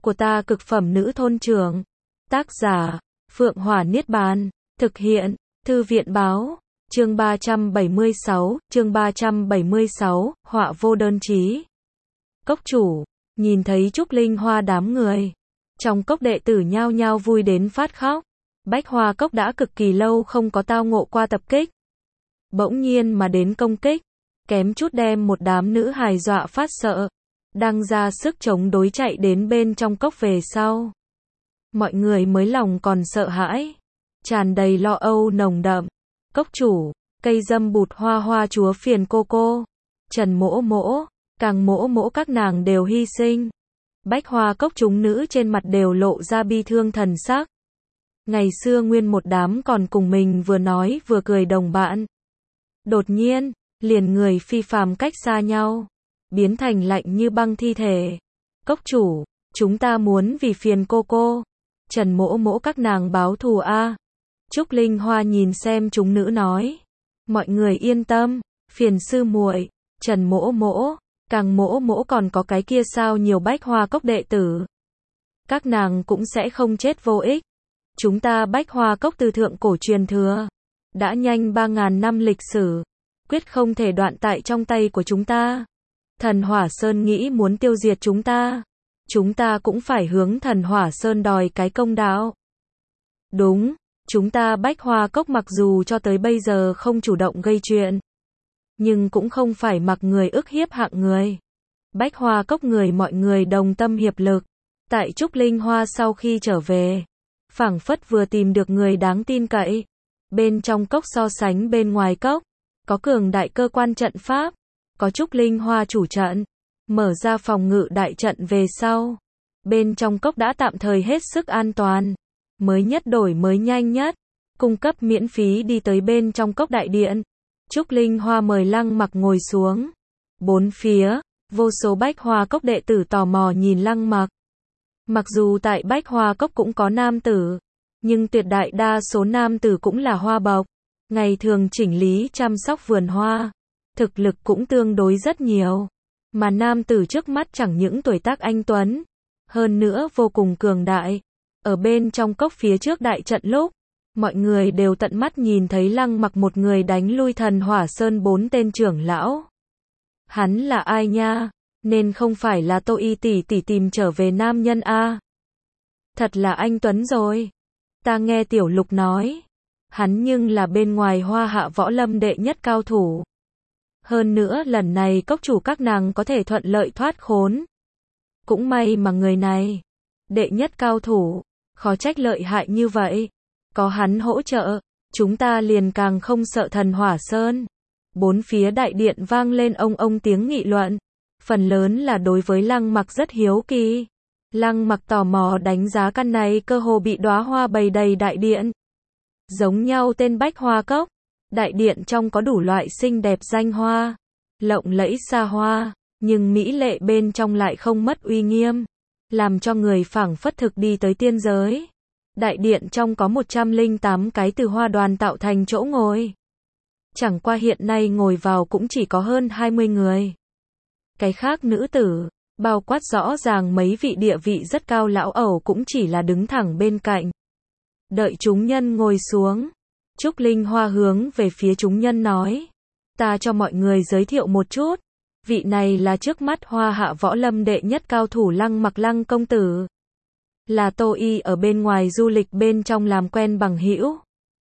của ta cực phẩm nữ thôn trưởng. Tác giả, Phượng Hỏa Niết Bàn. Thực hiện, Thư viện báo. Chương 376, họa vô đơn chí. Cốc chủ, nhìn thấy Trúc Linh Hoa đám người. Trong cốc đệ tử nhao nhao vui đến phát khóc. Bách Hoa Cốc đã cực kỳ lâu không có tao ngộ qua tập kích. Bỗng nhiên mà đến công kích, kém chút đem một đám nữ hài dọa phát sợ. Đang ra sức chống đối chạy đến bên trong cốc về sau. Mọi người mới lòng còn sợ hãi. Tràn đầy lo âu nồng đậm. Cốc chủ, cây dâm bụt hoa hoa chúa phiền cô. Trần mỗ mỗ, càng mỗ mỗ các nàng đều hy sinh. Bách Hoa Cốc chúng nữ trên mặt đều lộ ra bi thương thần sắc. Ngày xưa nguyên một đám còn cùng mình vừa nói vừa cười đồng bạn. Đột nhiên, liền người phi phàm cách xa nhau. Biến thành lạnh như băng thi thể. Cốc chủ, chúng ta muốn vì phiền cô. Trần mỗ mỗ các nàng báo thù a. Trúc Linh Hoa nhìn xem chúng nữ nói. Mọi người yên tâm, phiền sư muội, Trần mỗ mỗ, càng mỗ mỗ còn có cái kia sao nhiều Bách Hoa Cốc đệ tử. Các nàng cũng sẽ không chết vô ích. Chúng ta Bách Hoa Cốc từ thượng cổ truyền thừa. Đã nhanh 3.000 năm lịch sử. Quyết không thể đoạn tại trong tay của chúng ta. Thần Hỏa Sơn nghĩ muốn tiêu diệt chúng ta. Chúng ta cũng phải hướng Thần Hỏa Sơn đòi cái công đạo. Đúng, chúng ta Bách Hoa Cốc mặc dù cho tới bây giờ không chủ động gây chuyện. Nhưng cũng không phải mặc người ức hiếp hạng người. Bách Hoa Cốc mọi người đồng tâm hiệp lực. Tại Trúc Linh Hoa sau khi trở về, phảng phất vừa tìm được người đáng tin cậy. Bên trong cốc so sánh bên ngoài cốc, có cường đại cơ quan trận pháp, có Trúc Linh Hoa chủ trận, mở ra phòng ngự đại trận về sau. Bên trong cốc đã tạm thời hết sức an toàn, mới nhất đổi mới nhanh nhất, cung cấp miễn phí đi tới bên trong cốc đại điện. Trúc Linh Hoa mời Lăng Mặc ngồi xuống. Bốn phía, vô số Bách Hoa Cốc đệ tử tò mò nhìn Lăng Mặc. Mặc dù tại Bách Hoa Cốc cũng có nam tử, nhưng tuyệt đại đa số nam tử cũng là hoa bộc, ngày thường chỉnh lý chăm sóc vườn hoa, thực lực cũng tương đối rất nhiều. Mà nam tử trước mắt chẳng những tuổi tác anh tuấn, hơn nữa vô cùng cường đại. Ở bên trong cốc phía trước đại trận lúc, mọi người đều tận mắt nhìn thấy Lăng Mặc một người đánh lui Thần Hỏa Sơn 4 tên trưởng lão. Hắn là ai nha? Nên không phải là Tô Y tỷ tỷ tìm trở về nam nhân a. Thật là anh tuấn rồi. Ta nghe Tiểu Lục nói, hắn nhưng là bên ngoài Hoa Hạ võ lâm đệ nhất cao thủ. Hơn nữa lần này cốc chủ các nàng có thể thuận lợi thoát khốn. Cũng may mà người này, đệ nhất cao thủ, khó trách lợi hại như vậy. Có hắn hỗ trợ, chúng ta liền càng không sợ Thần Hỏa Sơn. Bốn phía đại điện vang lên ông tiếng nghị luận. Phần lớn là đối với Lăng Mặc rất hiếu kỳ. Lăng Mặc tò mò đánh giá căn này cơ hồ bị đóa hoa bày đầy đại điện. Giống nhau tên Bách Hoa Cốc, đại điện trong có đủ loại xinh đẹp danh hoa, lộng lẫy xa hoa, nhưng mỹ lệ bên trong lại không mất uy nghiêm, làm cho người phảng phất thực đi tới tiên giới. Đại điện trong có 108 cái từ hoa đoàn tạo thành chỗ ngồi. Chẳng qua hiện nay ngồi vào cũng chỉ có hơn 20 người. Cái khác nữ tử, bao quát rõ ràng mấy vị địa vị rất cao lão ẩu cũng chỉ là đứng thẳng bên cạnh. Đợi chúng nhân ngồi xuống, Trúc Linh Hoa hướng về phía chúng nhân nói. Ta cho mọi người giới thiệu một chút. Vị này là trước mắt Hoa Hạ võ lâm đệ nhất cao thủ Lăng Mặc Lăng công tử. Là Tô Y ở bên ngoài du lịch bên trong làm quen bằng hữu.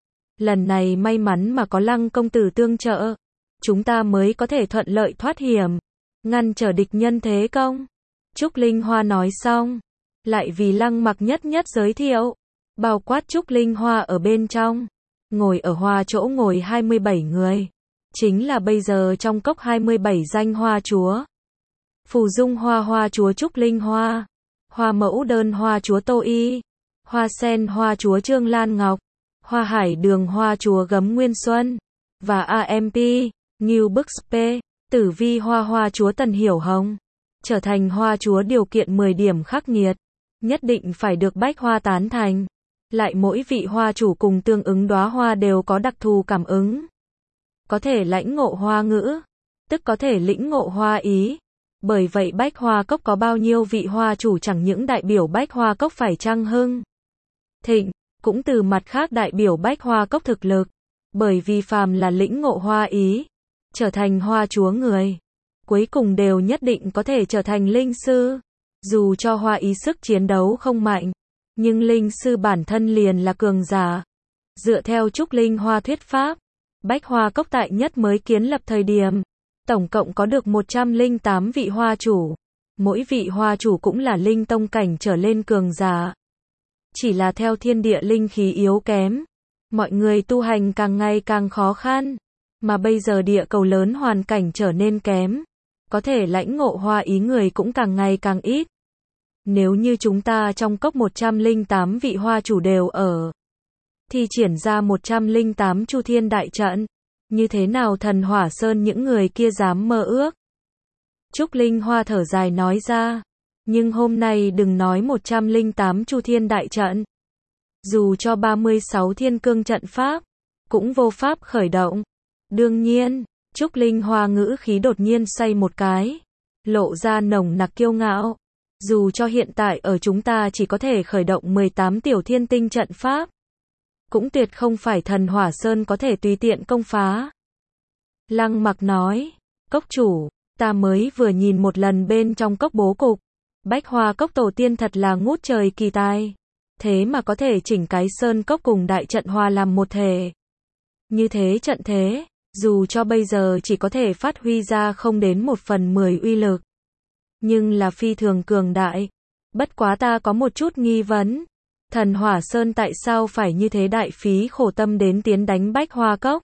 Lần này may mắn mà có Lăng công tử tương trợ, chúng ta mới có thể thuận lợi thoát hiểm, ngăn trở địch nhân thế công. Trúc Linh Hoa nói xong, lại vì Lăng Mặc nhất giới thiệu, bao quát Trúc Linh Hoa ở bên trong, ngồi ở hoa chỗ ngồi 27 người, chính là bây giờ trong cốc 27 danh hoa chúa. Phù Dung hoa chúa Trúc Linh Hoa, Hoa Mẫu Đơn hoa chúa Tô Y, Hoa Sen hoa chúa Trương Lan Ngọc, Hoa Hải Đường hoa chúa Gấm Nguyên Xuân, và AMP, Ngưu Bức Spe, Tử Vi hoa chúa Tần Hiểu Hồng. Trở thành hoa chúa điều kiện 10 điểm khắc nghiệt, nhất định phải được Bách Hoa tán thành. Lại mỗi vị hoa chủ cùng tương ứng đóa hoa đều có đặc thù cảm ứng. Có thể lãnh ngộ hoa ngữ, tức có thể lĩnh ngộ hoa ý, Bởi vậy Bách Hoa Cốc có bao nhiêu vị hoa chủ chẳng những đại biểu Bách Hoa Cốc phải chăng hưng thịnh, cũng từ mặt khác đại biểu Bách Hoa Cốc thực lực. Bởi vì phàm là lĩnh ngộ hoa ý, trở thành hoa chúa người, cuối cùng đều nhất định có thể trở thành linh sư. Dù cho hoa ý sức chiến đấu không mạnh, nhưng linh sư bản thân liền là cường giả. Dựa theo Trúc Linh Hoa thuyết pháp, Bách Hoa Cốc tại nhất mới kiến lập thời điểm, tổng cộng có được 108 vị hoa chủ. Mỗi vị hoa chủ cũng là linh tông cảnh trở lên cường giả. Chỉ là theo thiên địa linh khí yếu kém, mọi người tu hành càng ngày càng khó khăn. Mà bây giờ địa cầu lớn hoàn cảnh trở nên kém, có thể lãnh ngộ hoa ý người cũng càng ngày càng ít. Nếu như chúng ta trong cốc 108 vị hoa chủ đều ở, thì triển ra 108 Chu Thiên đại trận, như thế nào Thần Hỏa Sơn những người kia dám mơ ước. Trúc Linh Hoa thở dài nói ra, nhưng hôm nay đừng nói 108 Chu Thiên đại trận. Dù cho 36 Thiên Cương trận pháp, cũng vô pháp khởi động. Đương nhiên, Trúc Linh Hoa ngữ khí đột nhiên xoay một cái, lộ ra nồng nặc kiêu ngạo. Dù cho hiện tại ở chúng ta chỉ có thể khởi động 18 tiểu thiên tinh trận pháp, cũng tuyệt không phải Thần Hỏa Sơn có thể tùy tiện công phá. Lăng Mặc nói, cốc chủ, ta mới vừa nhìn một lần bên trong cốc bố cục, Bách Hoa Cốc tổ tiên thật là ngút trời kỳ tài. Thế mà có thể chỉnh cái sơn cốc cùng đại trận hòa làm một thể. Như thế trận thế, dù cho bây giờ chỉ có thể phát huy ra không đến 1/10 uy lực, nhưng là phi thường cường đại. Bất quá ta có một chút nghi vấn, Thần Hỏa Sơn tại sao phải như thế đại phí khổ tâm đến tiến đánh Bách Hoa Cốc?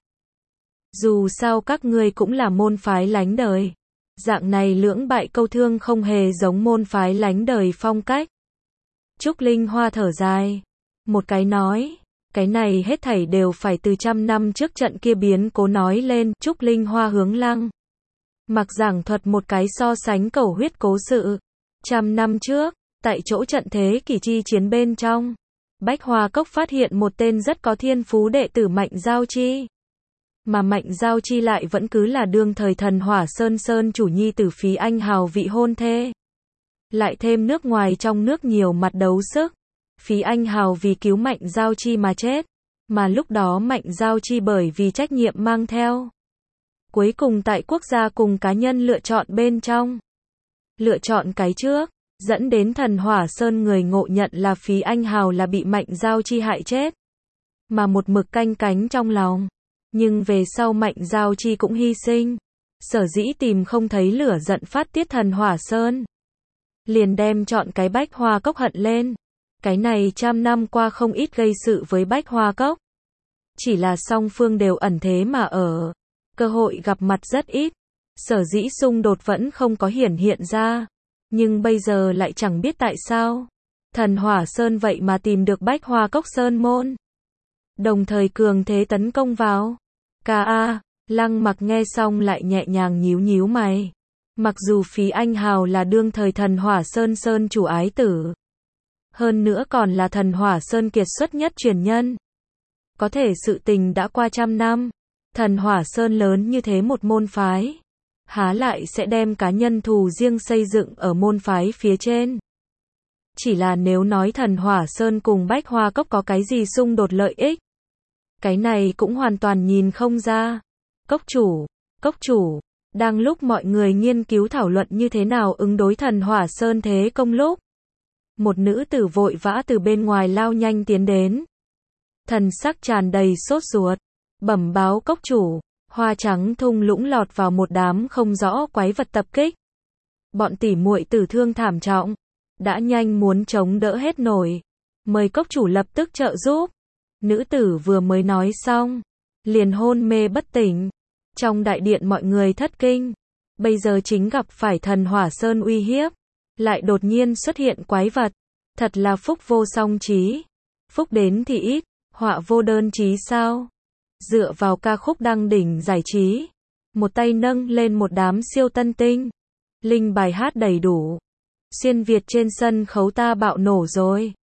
Dù sao các ngươi cũng là môn phái lánh đời, dạng này lưỡng bại câu thương không hề giống môn phái lánh đời phong cách. Trúc Linh Hoa thở dài, một cái nói, cái này hết thảy đều phải từ 100 năm trước trận kia biến cố nói lên. Trúc Linh Hoa hướng Lăng Mặc giảng thuật một cái so sánh cầu huyết cố sự. 100 năm trước, tại chỗ trận thế kỷ chi chiến bên trong, Bách Hoa Cốc phát hiện một tên rất có thiên phú đệ tử Mạnh Giao Chi. Mà Mạnh Giao Chi lại vẫn cứ là đương thời Thần Hỏa Sơn Sơn chủ nhi tử Phí Anh Hào vị hôn thê. Lại thêm nước ngoài trong nước nhiều mặt đấu sức. Phí Anh Hào vì cứu Mạnh Giao Chi mà chết. Mà lúc đó Mạnh Giao Chi bởi vì trách nhiệm mang theo. Cuối cùng tại quốc gia cùng cá nhân lựa chọn bên trong. Lựa chọn cái trước, dẫn đến Thần Hỏa Sơn người ngộ nhận là Phí Anh Hào là bị Mạnh Giao Chi hại chết. Mà một mực canh cánh trong lòng. Nhưng về sau Mạnh Giao Chi cũng hy sinh. Sở dĩ tìm không thấy lửa giận phát tiết Thần Hỏa Sơn. Liền đem chọn cái Bách Hoa Cốc hận lên. Cái này 100 năm qua không ít gây sự với Bách Hoa Cốc. Chỉ là song phương đều ẩn thế mà ở. Cơ hội gặp mặt rất ít. Sở dĩ xung đột vẫn không có hiển hiện ra. Nhưng bây giờ lại chẳng biết tại sao. Thần Hỏa Sơn vậy mà tìm được Bách Hoa Cốc Sơn môn. Đồng thời cường thế tấn công vào. Lăng Mặc nghe xong lại nhẹ nhàng nhíu nhíu mày. Mặc dù Phí Anh Hào là đương thời Thần Hỏa Sơn Sơn chủ ái tử. Hơn nữa còn là Thần Hỏa Sơn kiệt xuất nhất truyền nhân. Có thể sự tình đã qua 100 năm. Thần Hỏa Sơn lớn như thế một môn phái. Há lại sẽ đem cá nhân thù riêng xây dựng ở môn phái phía trên. Chỉ là nếu nói Thần Hỏa Sơn cùng Bách Hoa Cốc có cái gì xung đột lợi ích. Cái này cũng hoàn toàn nhìn không ra. Cốc chủ, đang lúc mọi người nghiên cứu thảo luận như thế nào ứng đối Thần Hỏa Sơn thế công lúc. Một nữ tử vội vã từ bên ngoài lao nhanh tiến đến. Thần sắc tràn đầy sốt ruột, bẩm báo cốc chủ, hoa trắng thung lũng lọt vào một đám không rõ quái vật tập kích. Bọn tỉ muội tử thương thảm trọng, đã nhanh muốn chống đỡ hết nổi. Mời cốc chủ lập tức trợ giúp. Nữ tử vừa mới nói xong, liền hôn mê bất tỉnh. Trong đại điện mọi người thất kinh. Bây giờ chính gặp phải Thần Hỏa Sơn uy hiếp. Lại đột nhiên xuất hiện quái vật. Thật là phúc vô song chí. Phúc đến thì ít, họa vô đơn chí sao? Dựa vào ca khúc đăng đỉnh giải trí. Một tay nâng lên một đám siêu tân tinh. Linh bài hát đầy đủ. Xuyên Việt trên sân khấu ta bạo nổ rồi.